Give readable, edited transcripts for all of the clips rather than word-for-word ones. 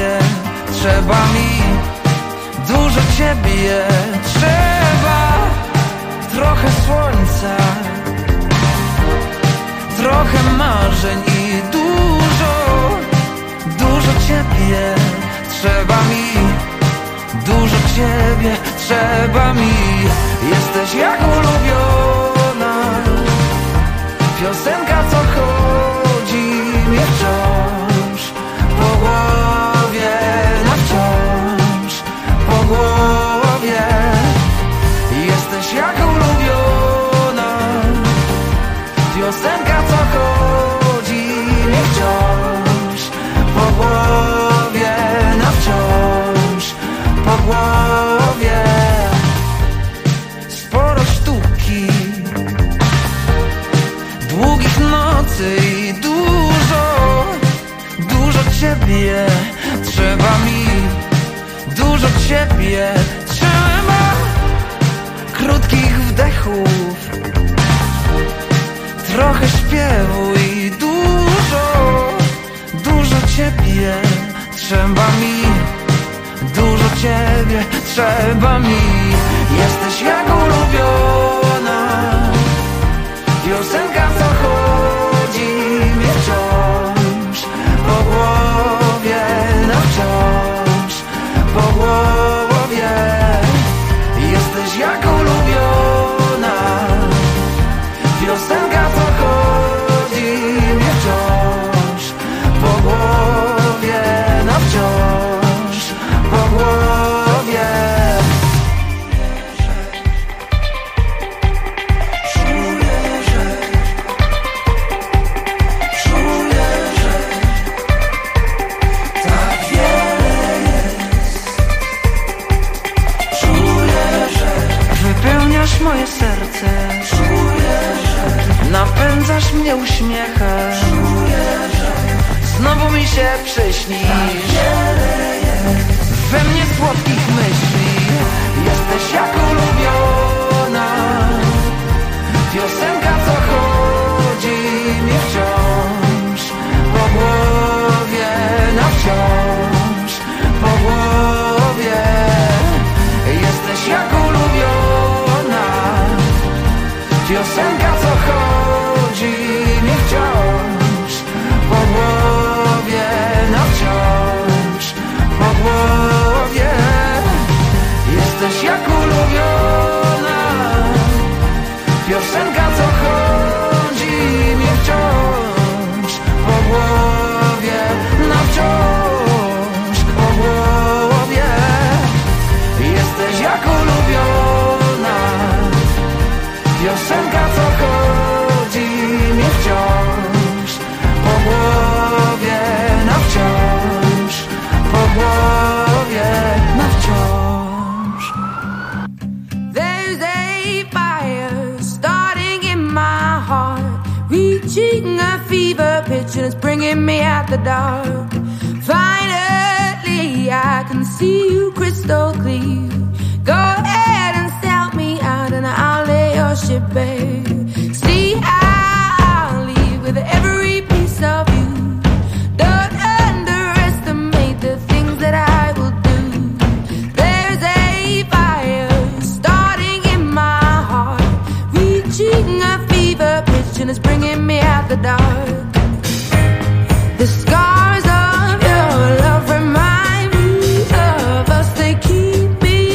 Ciebie, trzeba mi dużo Ciebie, trzeba trochę słońca, trochę marzeń i dużo Ciebie, trzeba mi dużo Ciebie, trzeba mi. Jesteś jak ulubiona piosenka, co chodzi mi wciąż po głowie, na wciąż po głowie. Jesteś jak ulubiona piosenka, co chodzi mi wciąż po głowie, na wciąż po głowie. Sporo sztuki, długich nocy i dużo Ciebie, trzeba mi dużo Ciebie, trzeba krótkich wdechów, trochę śpiewu i dużo Ciebie, trzeba mi dużo Ciebie, trzeba mi. Jesteś jak ulubiona piosenka, co chodzi mi wciąż po głowie, na wciąż po głowie. Jesteś jak ulubiona piosenka, co chodzi mi wciąż po głowie, na wciąż po głowie. Wypełniasz moje serce, napędzasz mnie uśmiechem, znowu mi się przyśnisz, we mnie słodkich myśli. Jesteś jak ulubiona piosenka, co chodzi mi wciąż po głowie, na wciąż po głowie. Jesteś jak ulubiona piosenka, co chodzi mi wciąż po głowie, na wciąż po głowie. Jesteś jak ulubiona piosenka, co chodzi mi wciąż po głowie, na wciąż po głowie. Jesteś jak ulubiona piosenka, co chodzi mi wciąż po głowie, na wciąż po głowie, na wciąż. There's a fire starting in my heart, reaching a fever pitch and it's bringing me out the dark. Finally I can see you crystal clear. Go ahead and sell me out and I'll lay your ship bare. See, I'll leave with every piece of you. Don't underestimate the things that I will do. There's a fire starting in my heart, reaching a fever pitch and it's bringing me out the dark. The scars of your love remind me of us. They keep me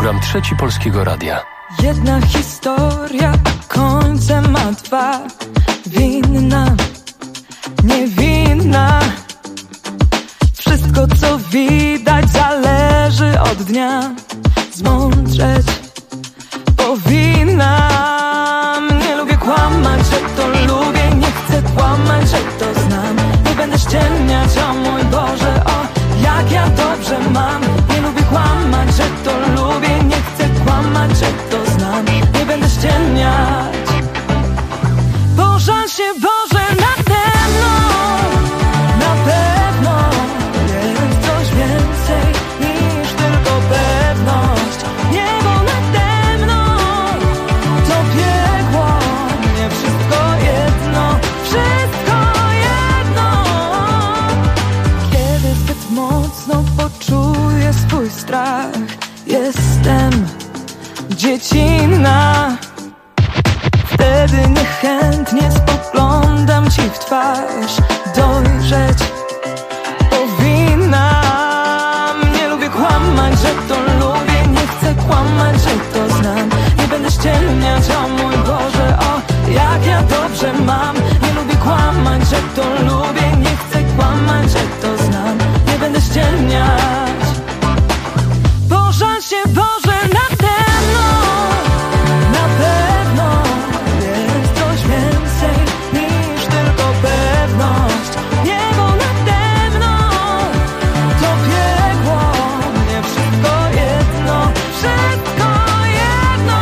Program Trzeci Polskiego Radia. Jedna historia, końcem ma dwa. Winna, niewinna. Wszystko co widać zależy od dnia. Zmądrzeć powinnam. Nie lubię kłamać, że to lubię. Nie chcę kłamać, że to znam. Nie będę ściemniać, o mój Boże, o jak ja dobrze mam. Nie lubię kłamać, że to lubię. Nie chcę kłamać, że to znam. Nie będę ściemniać. Pożal się Boże nade mną. Na pewno jest coś więcej niż tylko pewność. Niebo nade mną to piekło. Nie wszystko jedno, wszystko jedno. Kiedy zbyt mocno poczuję swój strach, jestem dziecinna. Wtedy niechętnie spoglądam ci w twarz. Dojrzeć powinnam. Nie lubię kłamać, że to lubię. Nie chcę kłamać, że to znam. Nie będę ściemniać, o mój Boże, o jak ja dobrze mam. Nie lubię kłamać, że to lubię. Nie chcę kłamać, że to znam. Nie będę ściemniać. Pożal się Boże nade mną. Na pewno jest coś więcej niż tylko pewność. Niebo nade mną to piekło. Nie wszystko jedno, wszystko jedno.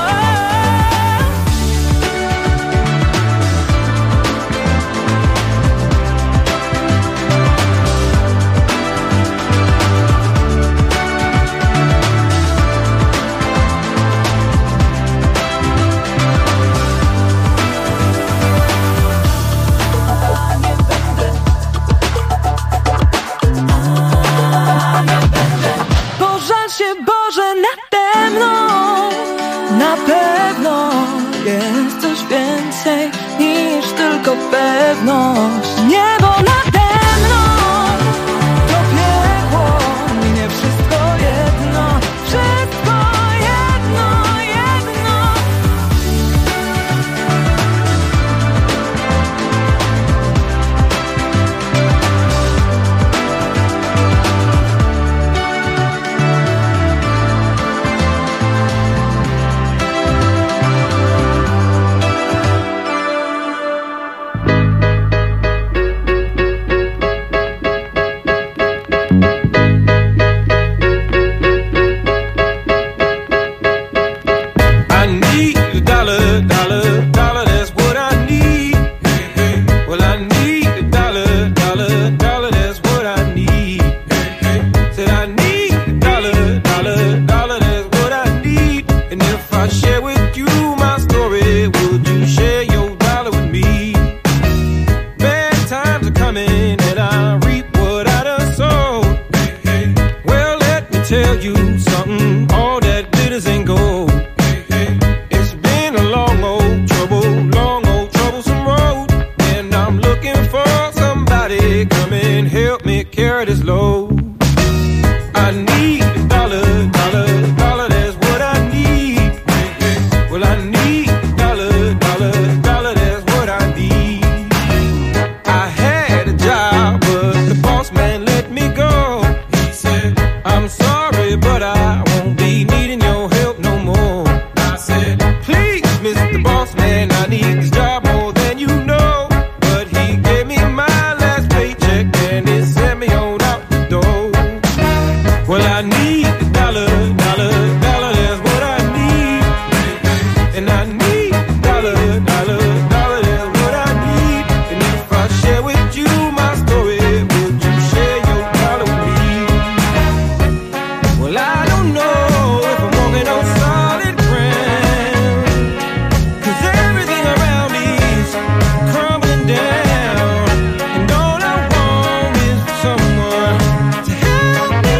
Pożal się Boże nade mną. Na pewno jest coś więcej niż tylko pewność. Niebo nade mną to piekło. Nie wszystko jedno, wszystko jedno, jedno. I need a dollar, dollar, dollar, that's what I need. Well, I need a dollar, dollar, dollar, that's what I need. Said I need a dollar, dollar, dollar, that's what I need. And if I share with you my story, would you share your dollar with me? Bad times are coming and I reap what I done sowed. Well, let me tell you something, all that glitters ain't gold. It's been a long old troublesome road, and I'm looking for somebody come and help me carry this load. I need a dollar, dollar, dollar, that's what I need. Well, I need a dollar, dollar, dollar, that's what I need. I had a job, but the boss man let me go. He said, I'm sorry, but I won't be needing your help no more. I said, please, Mr. Boss Man, I need this job more than you know. But he gave me my last paycheck and he sent me on out the door. Well, I need a dollar, dollar, dollar, that's what I need. And I need a dollar, dollar, dollar, that's what I need. And if I share with you my story, would you share your dollar with me? Well, I don't know if I'm walking on solid ground, 'cause everything around me's crumbling down. And all I want is someone to help me.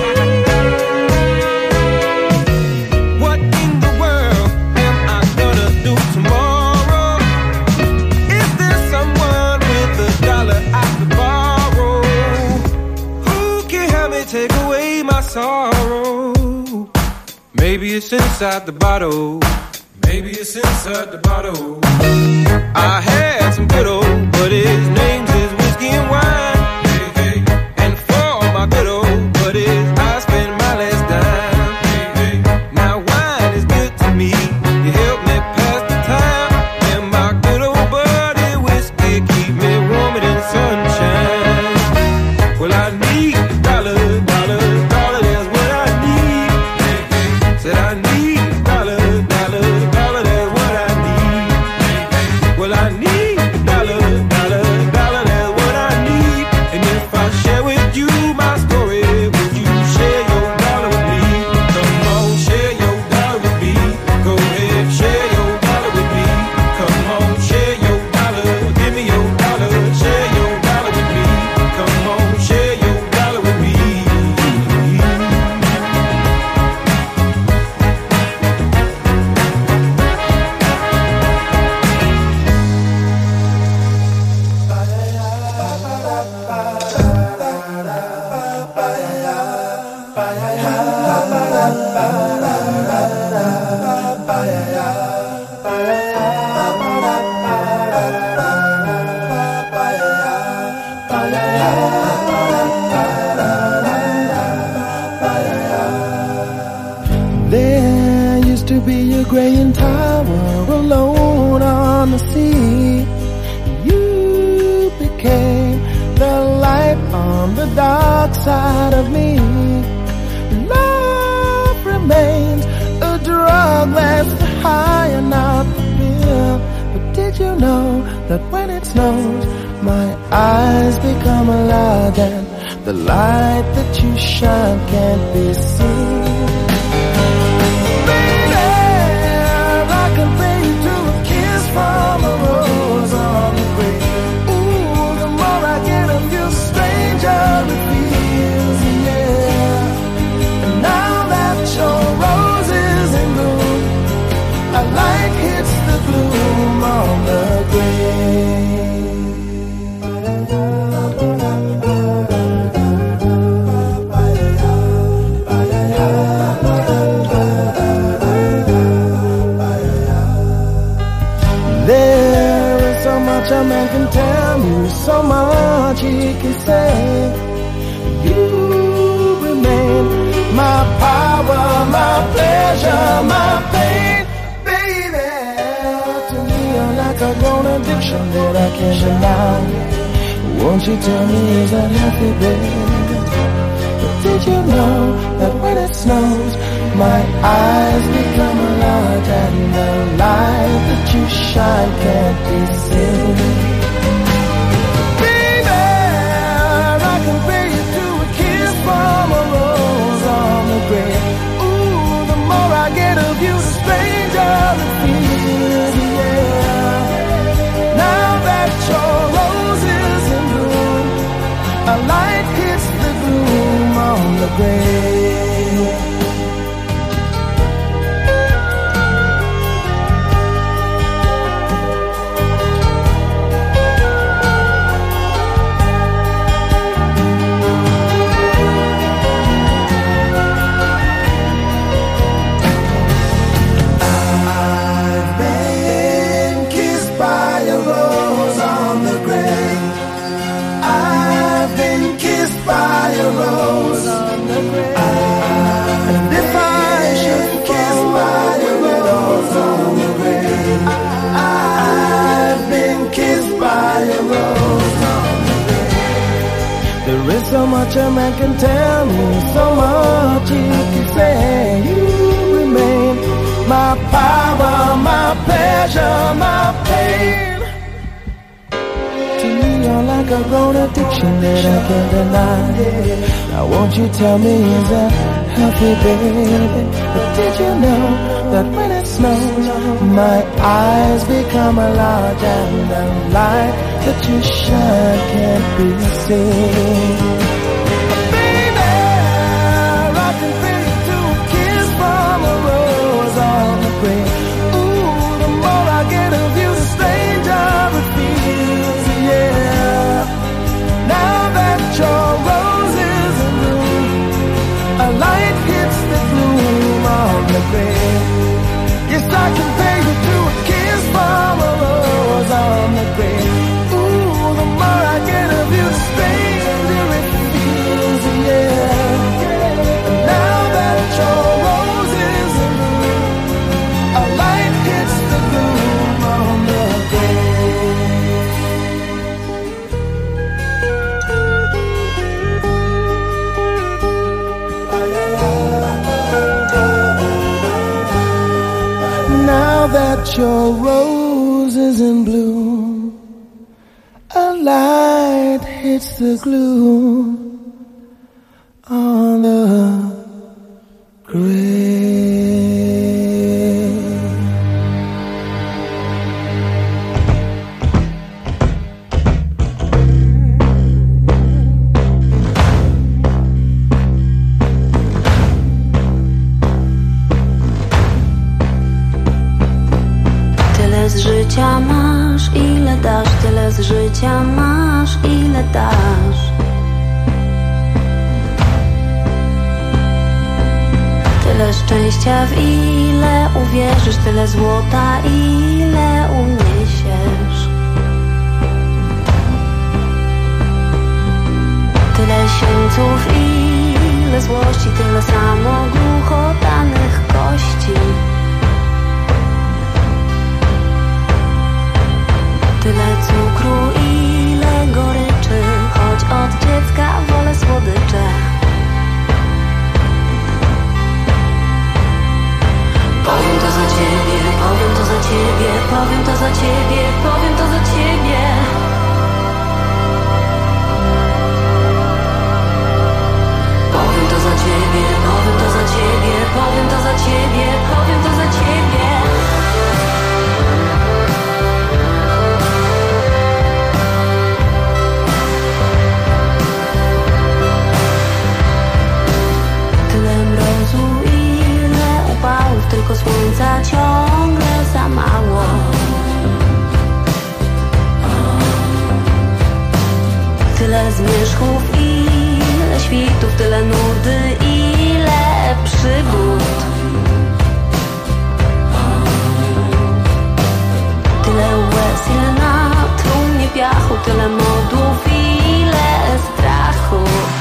What in the world am I gonna do tomorrow? Is there someone with a dollar I could borrow? Who can help me take away my sorrow? Maybe it's inside the bottle. Maybe it's inside the bottle. I had some good old, but his name's is whiskey and wine. Hey, hey. And for all my good old buddies, I spend my last dime. Hey, hey. Now wine is good to me. You help me pass the time. And my good old buddy whiskey keep me warmer than sunshine. Well, I need a dollar, dollar, dollar. That's what I need. Hey, hey. Said I need a dollar, dollar, dollar. That's what I need. Hey, hey. Well, I need a dollar, dollar, dollar. That's what I need. And if I share with you my story, would you share your dollar with me? Come on, share your dollar with me. Go ahead, share your dollar with me. Come on, share your dollar. Give me your dollar. Share your dollar with me. Come on, share your dollar with me. There used to be a graying tower alone on the sea. You became the light on the dark side of me. Love remains a drug that's the high and not the pill. But did you know that when it snows, my eyes become large and the light that you shine can't be seen? From a rose on the grave. Ooh, the more I get of you, stranger it feels, yeah. And now that your rose is in bloom, a light hits the gloom on the There is so much a man can tell you, so much he can say. You remain my power, my pleasure, my pain, baby. To me you're like a grown addiction that I can't deny. Won't you tell me, is that healthy, baby? But did you know that when it snows, my eyes become large and the light that you shine can't be seen? Baby, I can pay you to a kiss from a rose on the grave. Ooh, the more I get of you, the stranger it feels, yeah. Now that your rose is in bloom, a light hits the gloom on the grave. There is so much a man can tell me, so much he can say. You remain my power, my pleasure, my pain. To me you're like a grown addiction that I can't deny. Now won't you tell me, is that healthy, baby? But did you know that when it snows, my eyes become large and the light that you shine can't be seen? Baby, I can pay you to a kiss from a rose on the grave. Ooh, the more I get of you, the stranger it feels, yeah. Now that your rose is in bloom, a light hits the gloom on the grave. put your roses in bloom. A light hits the glue on the grave. Tyle z życia masz, ile dasz, tyle z życia masz, ile dasz. Tyle szczęścia, w ile uwierzysz, tyle złota, ile uniesiesz. Tyle sieńców, ile złości, tyle samo głuchotanych kości. Tyle cukru, ile goryczy, choć od dziecka wolę słodycze. Powiem to za ciebie, powiem to za ciebie, powiem to za ciebie, powiem to za ciebie. Powiem to za ciebie, powiem to za ciebie, powiem to za ciebie, powiem to za ciebie. Tyle mrozu, ile upałów, tylko słońca ciągle za mało. Tyle zmierzchów, ile świtów, tyle nudy, ile przygód. Tyle łez, ile na trumnie piachu, tyle modłów, ile strachu.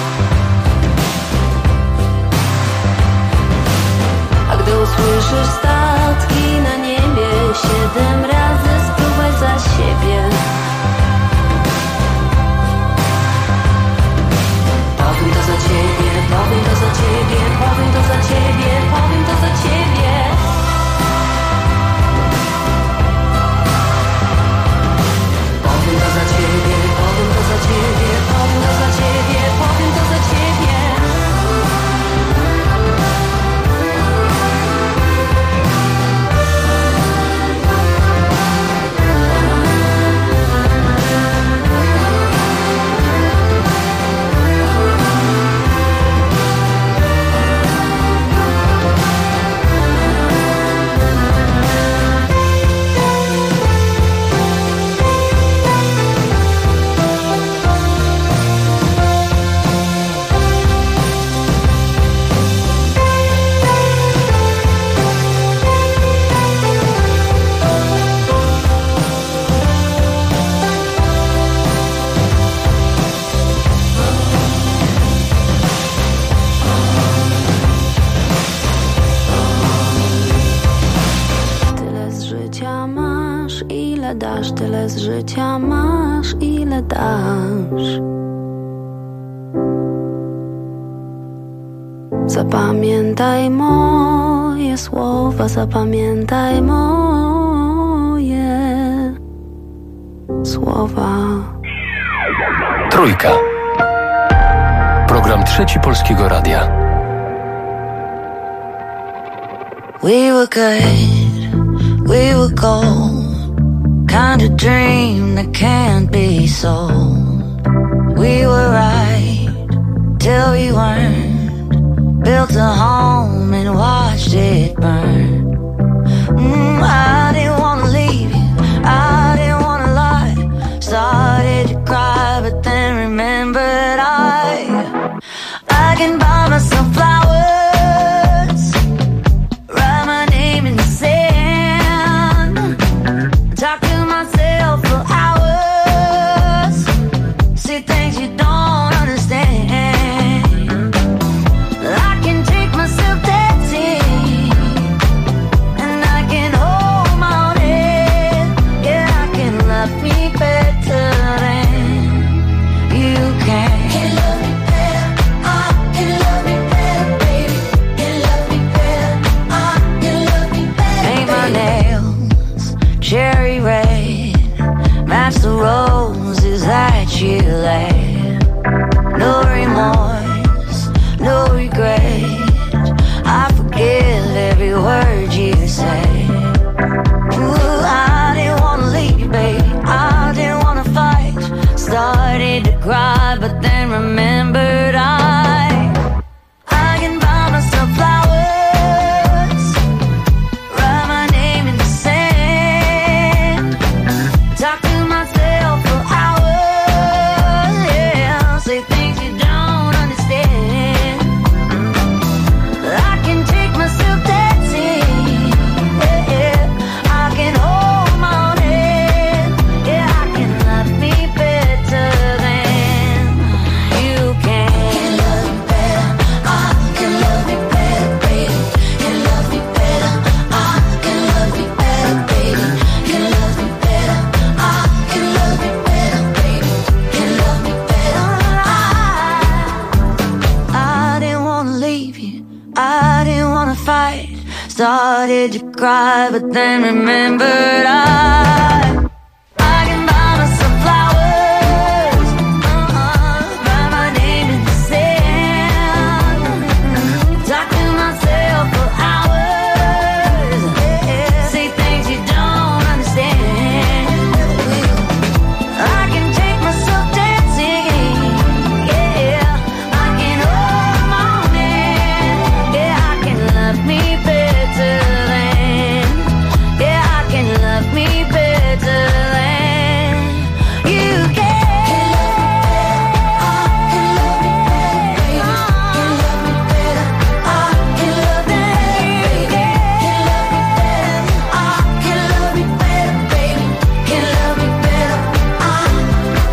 A gdy usłyszysz statki na niebie, 7 razy spróbuj za siebie. Powiem to za ciebie, powiem to za ciebie, powiem to za ciebie, powiem to za ciebie. Powiem to za ciebie, powiem to za ciebie, powiem to za ciebie, powiem to za ciebie. Tyle z życia masz, ile dasz. Zapamiętaj moje słowa, zapamiętaj moje słowa. Trójka. Program Trzeci Polskiego Radia. We were good, we were gold. Kind of dream that can't be sold. We were right till we weren't. Built a home and watched it burn. I didn't wanna leave you, I didn't wanna lie. Started to cry but then remembered I can buy myself flowers, write my name in the sand, talk to myself for hours, see things you don't understand. I can take myself dancing, and I can hold my own head. Yeah, I can love me better than you can. Can love me better, I can love remorse, no regret. I forgive every word you say. Ooh, I didn't wanna leave, babe, I didn't wanna fight. Started to cry, but then remembered I can buy myself flowers, write my name in the sand, talk to myself for hours, yeah, say things you don't understand. I can take myself dancing, yeah, I can hold my own hand, yeah, I can love me better than you can. Can love me better, I can love me better, baby. Can love me better, I can love me better, baby. Can love me better, I can love me better, baby. Can love me better, I didn't wanna leave you, I didn't wanna fight. Started to cry, but then remembered I can buy myself flowers, write my name in the sand, talk to myself for hours, yeah, say things you don't understand. I can take myself dancing, yeah, I can hold my own hand, yeah, I can love me better than, yeah, I can love me better than you can. I can love me better, can love me better, I can love me better, baby, can love me better, I can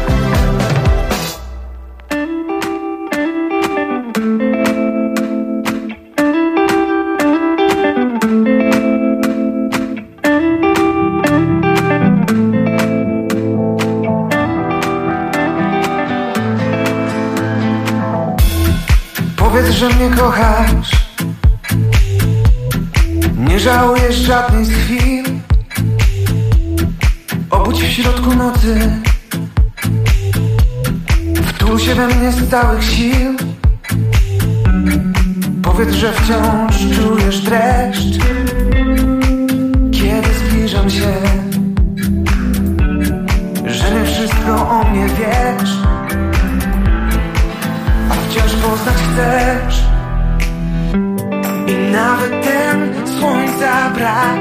Powiedz, że mnie kochasz, nie żałujesz żadnej z chwil. Obudź w środku nocy, wtul się we mnie z całych sił. Powiedz, że wciąż czujesz dreszcz, kiedy zbliżam się, że nie wszystko o mnie wiesz, a wciąż poznać chcesz. I nawet ten słońca brak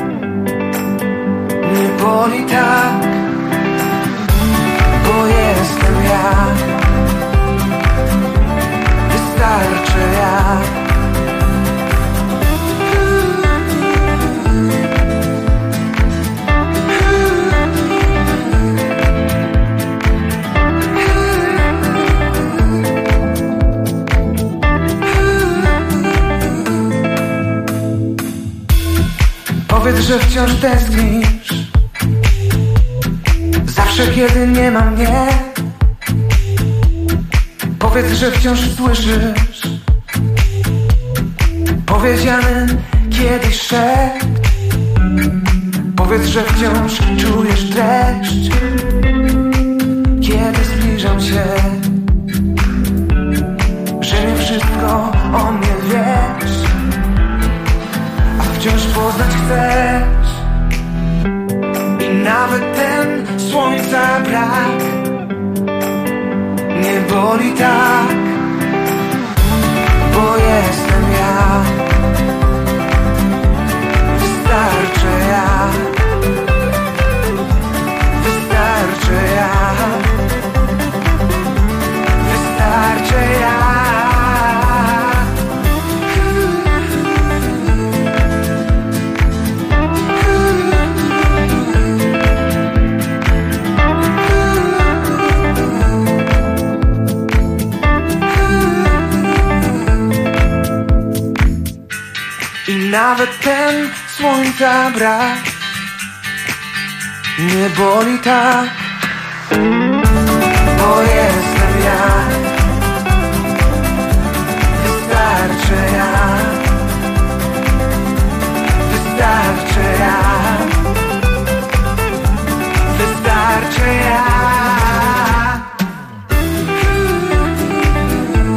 nie boli tak, bo jestem ja, wystarczy ja. Powiedz, że wciąż tęsknisz, zawsze kiedy nie ma mnie. Powiedz, że wciąż słyszysz powiedziany kiedyś szept. Powiedz, że wciąż czujesz dreszcz, kiedy zbliżam się, że nie wszystko o mnie wiesz, a wciąż poznać chcesz. I nawet ten słońca brak nie boli tak, bo jestem ja, wystarczy ja, wystarczy ja, wystarczy ja. Nawet ten słońca brak nie boli tak, bo jestem ja, wystarczy ja, wystarczy ja, wystarczy ja.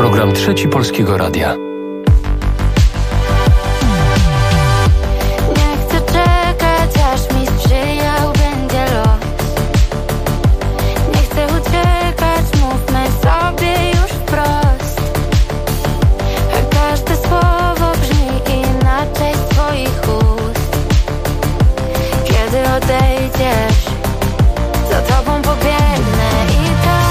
Program Trzeci Polskiego Radia. Nie chcę czekać, aż mi sprzyjał będzie los. Nie chcę uciekać, mówmy sobie już wprost. A każde słowo brzmi inaczej z twoich ust. Kiedy odejdziesz, za tobą pobiegnę i tak.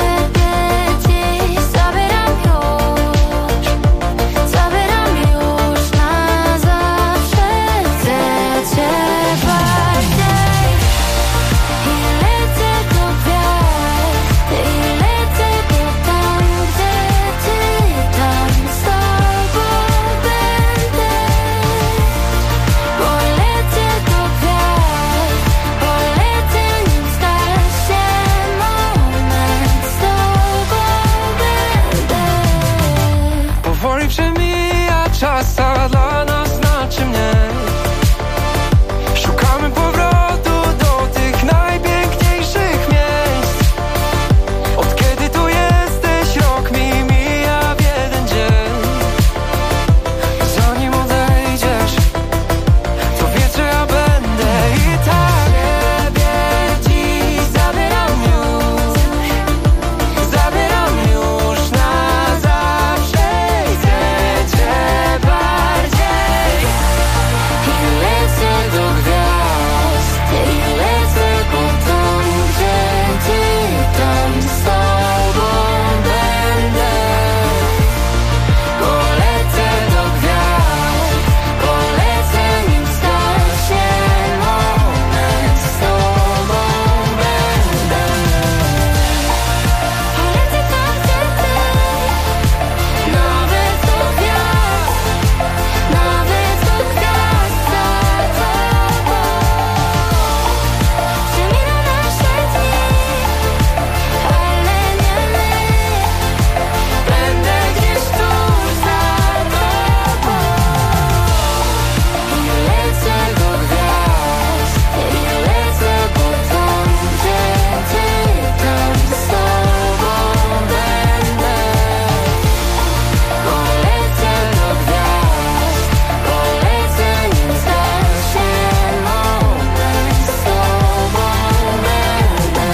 Czasa dla nas znaczy mniej. Szukamy powrotu do tych najpiękniejszych miejsc. Od kiedy tu jesteś, rok mi mija w jeden dzień. Zanim odejdziesz, to wiesz, że ja będę i tak. Ciebie dziś zabieram już na zawsze. Chcę cię bardziej i lecę do gwiazd i lecę po tam, gdzie ty, tam z tobą będę. Polecę do gwiazd, polecę nim stać się moment, z tobą będę. Polecę tam, gdzie ty, nawet do gwiazd, nawet do gwiazd za tobą. Przeminą nasze dni, ale nie my. Będę gdzieś tuż za tobą. I lecę do gwiazd, i lecę po tam, gdzie ty, tam z tobą będę. Polecę do gwiazd, polecę nim stać się moment, z tobą będę.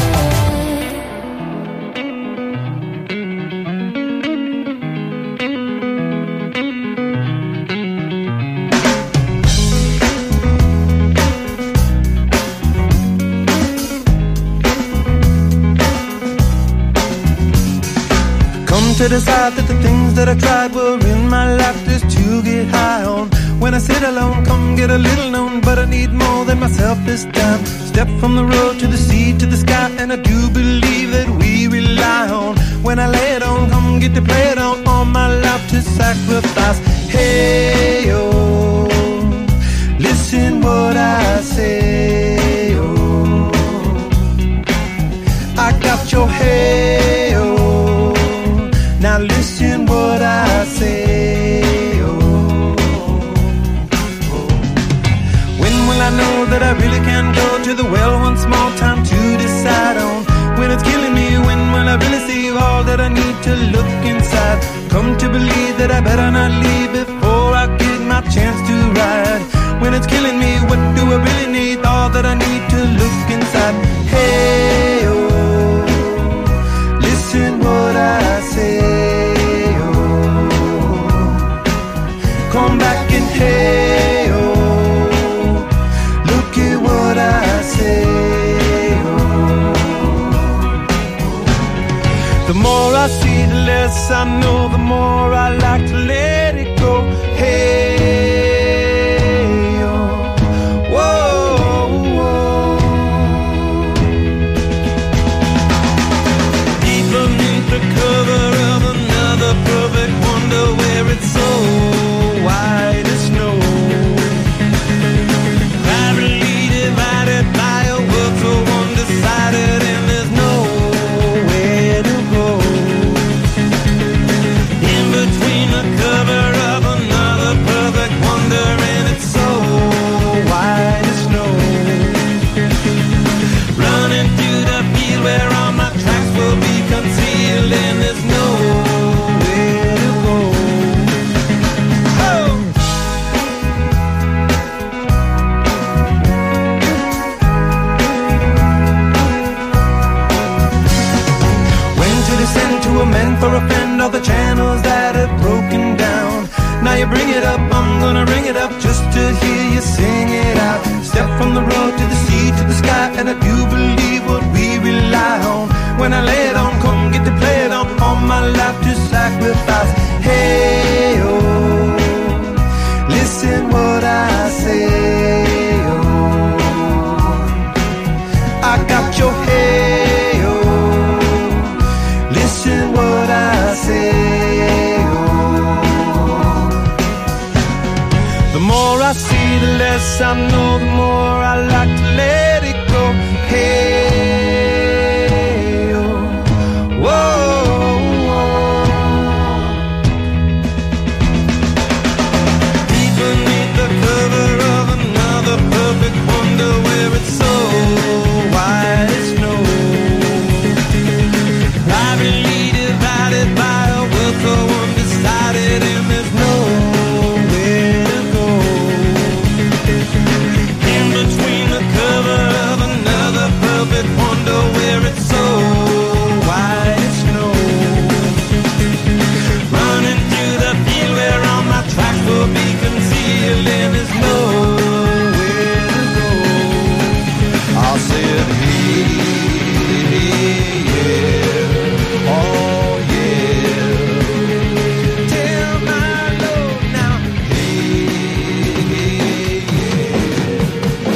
Come to decide that the things that I tried were in my life just to get high on. When I sit alone, come get a little known, but I need more than myself this time. Step from the road to the sea to the sky, and I do believe that we rely on. When I lay it on, come get to play it on, all my life to sacrifice. Hey, oh, listen what I say, oh, I got your hey, oh, now listen what I say, oh, oh. When will I know that I really can go to the well once more? Time to decide on when it's killing me. When will I really see all that I need to look inside? Come to believe that I better not leave before I get my chance to ride. When it's killing me, what do I really need? All that I need to look inside. Hey, oh, listen what I say, oh, come back and hey, oh, look at what I say, oh. The more I see, the less I know, the more I like to let it go. Hey, oh, whoa, whoa. Deep beneath the cover of another perfect wonder, where it's so white as snow, privately divided by a world so undecided, and there's nowhere to go. In between the cover of another for a friend of the channels that have broken down. Now you bring it up, I'm gonna ring it up just to hear you sing it out. Step from the road to the sea to the sky, and I do believe what we rely on. When I lay it on, come get to play it on. All my life to sacrifice. Hey, oh, listen what I say, oh. I got your hey, oh, listen what I say, oh. The more I see, the less I know, the more I like to let it go. Hey, oh, whoa, whoa. Deep beneath the cover of another perfect wonder, where it's so white snow, privately divided by a world so undecided, and there's nowhere to go. In between the cover of another perfect wonder, where it's so white snow, running through the field where all my tracks will be concealed, and there's nowhere to go. I'll say it, hey, yeah, oh yeah. Tell my Lord now, hey, yeah, oh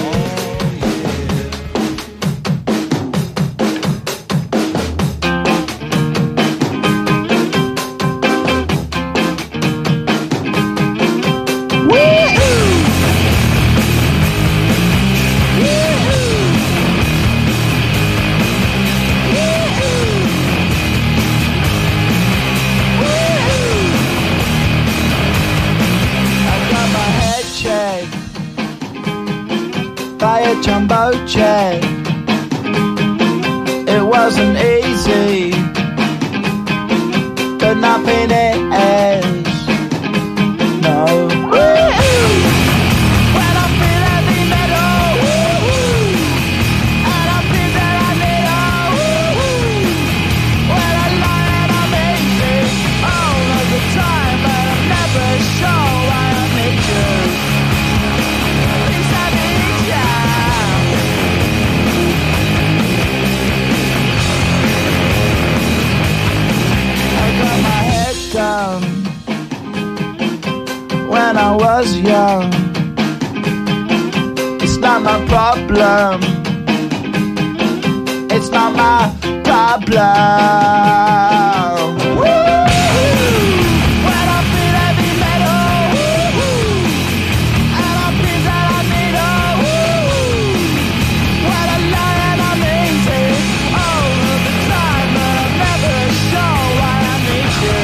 by a jumbo jet. It wasn't easy, but nothing is. No. When I feel heavy metal, and I feel that I need when I lie and I'm easy all of the time, but I'm never sure why I need you. Down when I was young. It's not my problem. It's not my problem. When I feel heavy metal, and I feel that I need when I lie and I'm easy all of the time, but I'm never sure why I need you.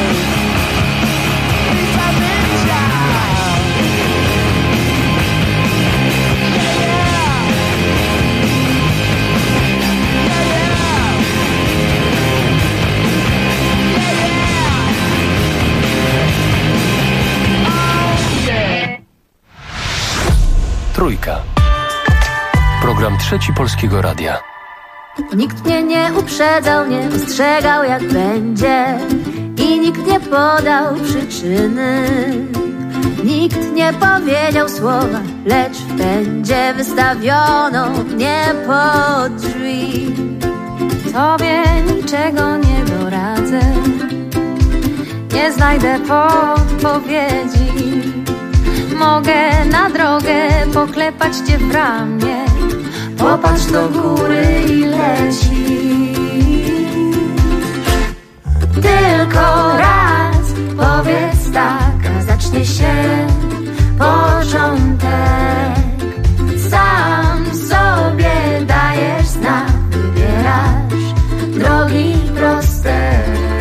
Trójka. Program Trzeci Polskiego Radia. Nikt mnie nie uprzedzał, nie ostrzegał jak będzie i nikt nie podał przyczyny. Nikt nie powiedział słowa, lecz w pędzie wystawiono mnie pod drzwi. Tobie niczego nie doradzę, nie znajdę podpowiedzi. Mogę na drogę poklepać cię w ramię, popatrz do góry i leci. Tylko raz powiedz tak, a zacznie się początek. Sam sobie dajesz znak, wybierasz drogi proste.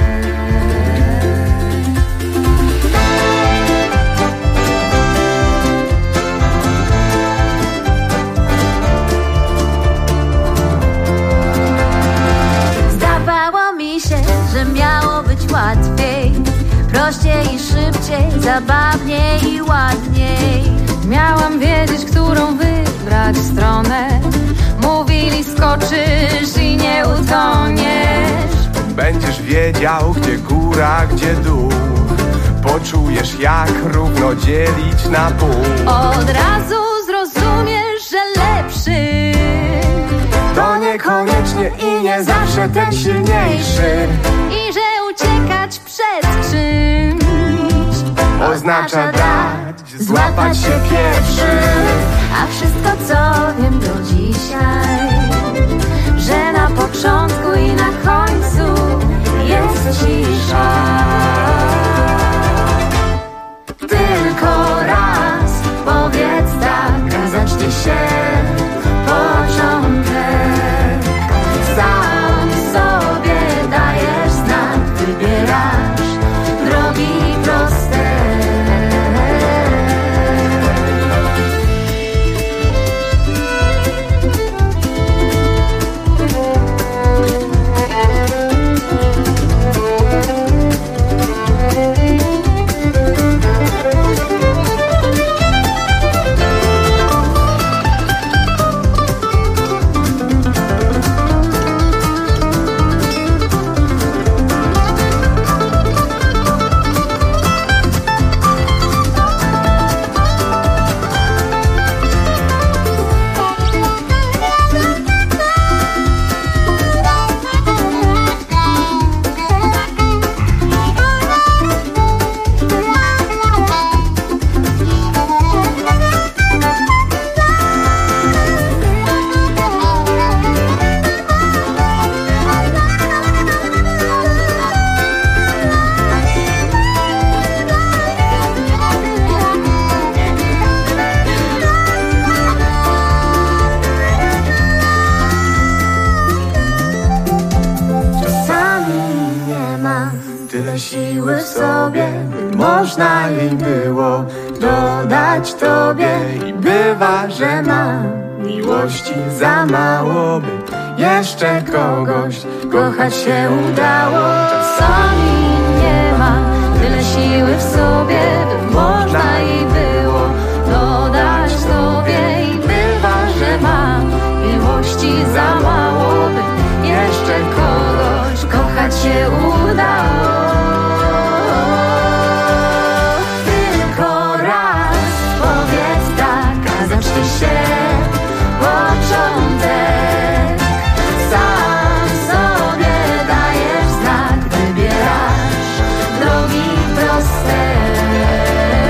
Miało być łatwiej, prościej i szybciej, zabawniej i ładniej. Miałam wiedzieć, którą wybrać stronę. Mówili, skoczysz i nie utoniesz. Będziesz wiedział, gdzie góry góra, gdzie dół. Poczujesz, jak równo dzielić na pół. Od razu zrozumiesz, że lepszy to niekoniecznie i nie zawsze ten silniejszy. I że uciekać przed czymś oznacza dać, złapać się pierwszy. A wszystko co wiem do dzisiaj, że na początku i na końcu jest cisza. Tylko raz powiedz tak, a zacznie się początek. Sam sobie dajesz znak, wybierasz drogi proste. Siły w sobie, by można jej było dodać tobie. I bywa, że mam miłości za mało, by jeszcze kogoś kochać się udało. Czasami nie ma tyle siły w sobie, by można jej było dodać tobie. I bywa, że mam miłości za mało, by jeszcze kogoś kochać się udało. Początek, sam sobie dajesz znak, wybierasz drogi proste.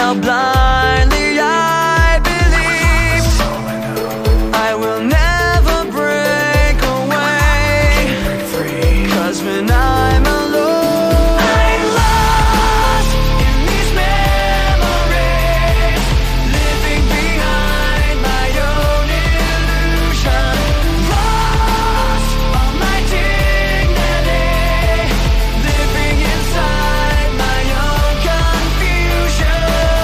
how blindly I believe I will never break away. 'Cause when I'm alone, I'm lost in these memories, living behind my own illusion, lost all my dignity, living inside my own confusion.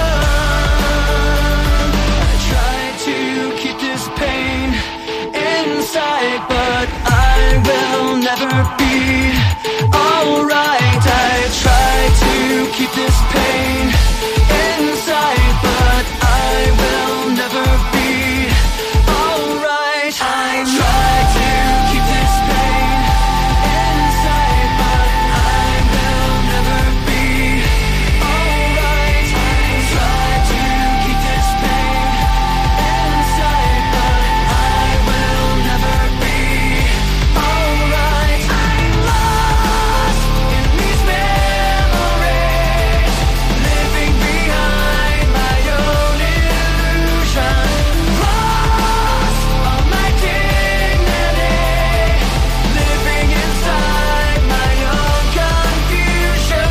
I try to keep this pain inside, but I will never be alright. I try to keep this pain inside, but I will never be alright. I try to keep this pain inside, but I will never be alright. I try to keep this pain inside, but I will never be alright. I'm lost in these memories, living behind my own illusion, lost all my dignity, living inside my own confusion.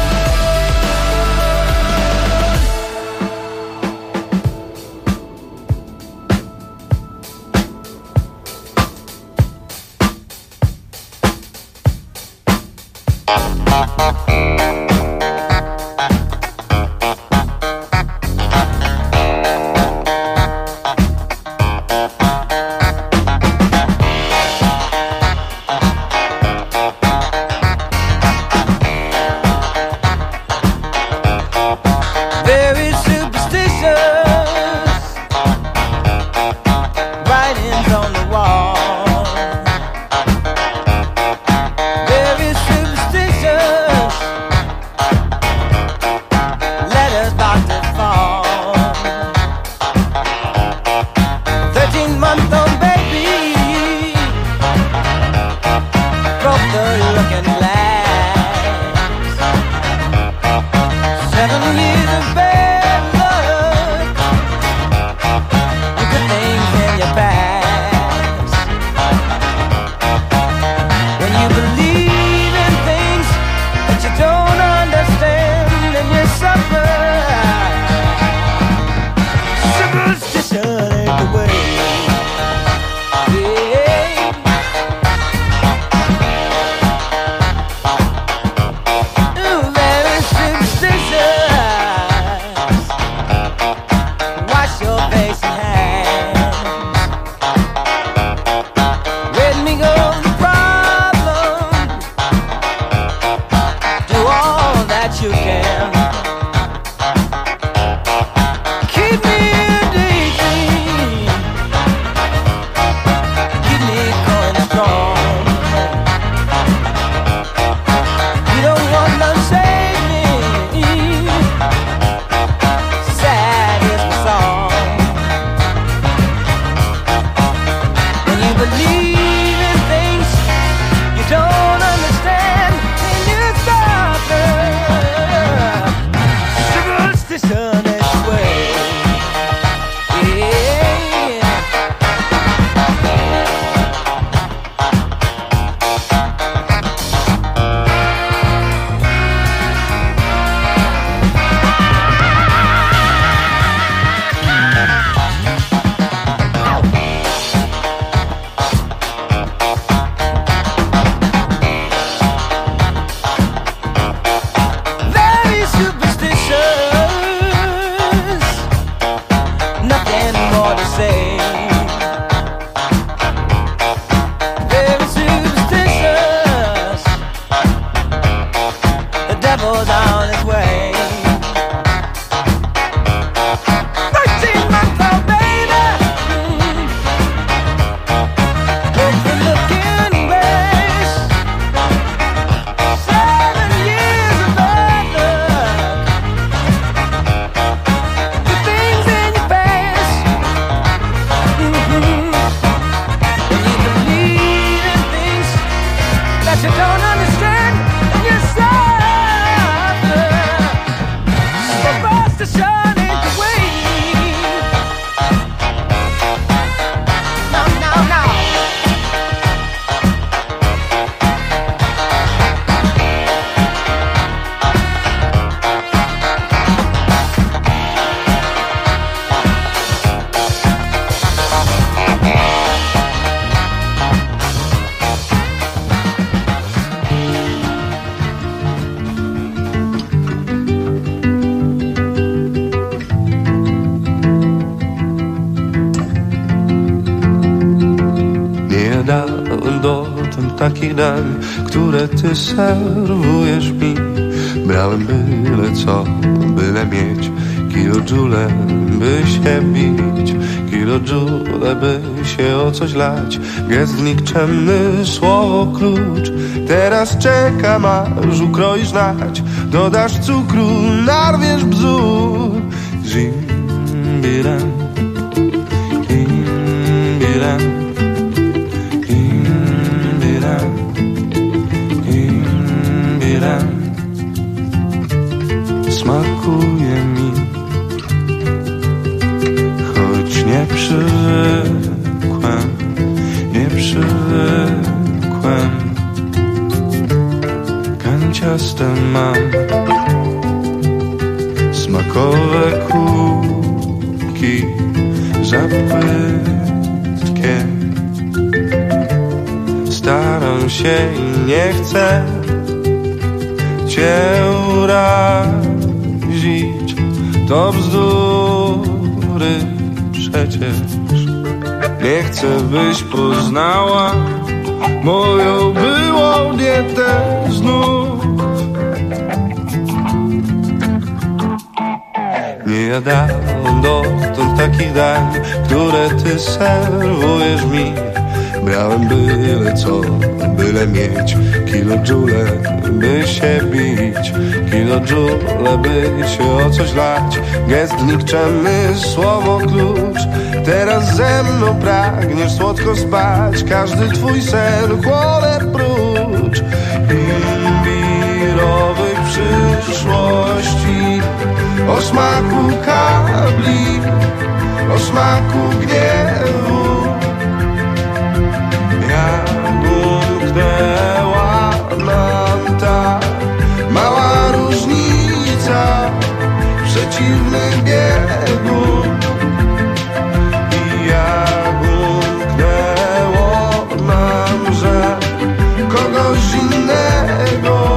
Very superstitious writings on the wall. Very superstitious letters about to fall. 13-month-old baby broke the looking glass. 7 years of bad luck, good things in your past. When you believe in things that you don't understand, and you suffer. Superstition ain't the way. Ooh, very superstitious. Wash your face and hands. Let me go the problem. Do all that you can. Keep me daydream. Keep me going strong. You don't want to save me. Sad is the song. When you believe in things you don't understand, and you suffer. Superstition is the way. Yeah. Very superstitious, nothing more to say. Very superstitious, the devil's on his way. 13-month-old baby, broke the looking glass. 7 years of bad luck, good things in your past. When you believe in things that you don't understand, and you suffer. Superstition takich dań, które ty serwujesz mi. Brałem byle co, byle mieć kilojoule, by się bić, kilojoule, by się o coś lać. Gest nikczemny, słowo klucz. Teraz czekam, aż ukroisz nać. Dodasz cukru, narwiesz bzdur. Zimbiram, imbiram, imbiram, imbiram. Smakuje mi, choć nie przywykłem, nie przywykłem. Kanciaste mam smakowe kubki za płytkie. Staram się i nie chcę cię urazić, to bzdury przecież. Nie chcę, byś poznała moją byłą dietę znów. Nie jadałem dotąd takich dań, które ty serwujesz mi. Brałem byle co, byle mieć kilojoule, by się bić, kilojoule, by się o coś lać. Gest nikczemny, słowo klucz. Teraz ze mną pragniesz słodko spać. Każdy twój sen chłonę prócz imbirowej przyszłości. O smaku kabli, o smaku gniewu. Jak umknęła nam ta mała różnica w przeciwnym biegu. I jak umknęło nam, że kogoś innego